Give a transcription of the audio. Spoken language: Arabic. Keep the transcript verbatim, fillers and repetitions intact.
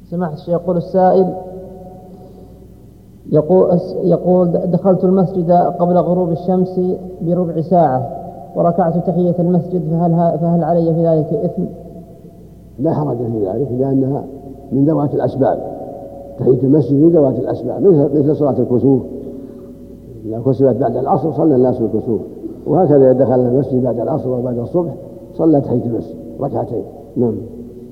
سماحة الشيخ، يقول السائل يقول, يقول دخلت المسجد قبل غروب الشمس بربع ساعة وركعت تحية المسجد، فهل, فهل علي في ذلك إثم؟ لا حرج في ذلك لأنها من ذوات الأسباب. تحية المسجد من ذوات الأسباب، مثل, مثل صلاة الكسوف، إذا كسبت بعد العصر صلى الناس الكسوف، وهكذا دخل المسجد بعد العصر وبعد الصبح صلى تحية المسجد ركعتين. نعم.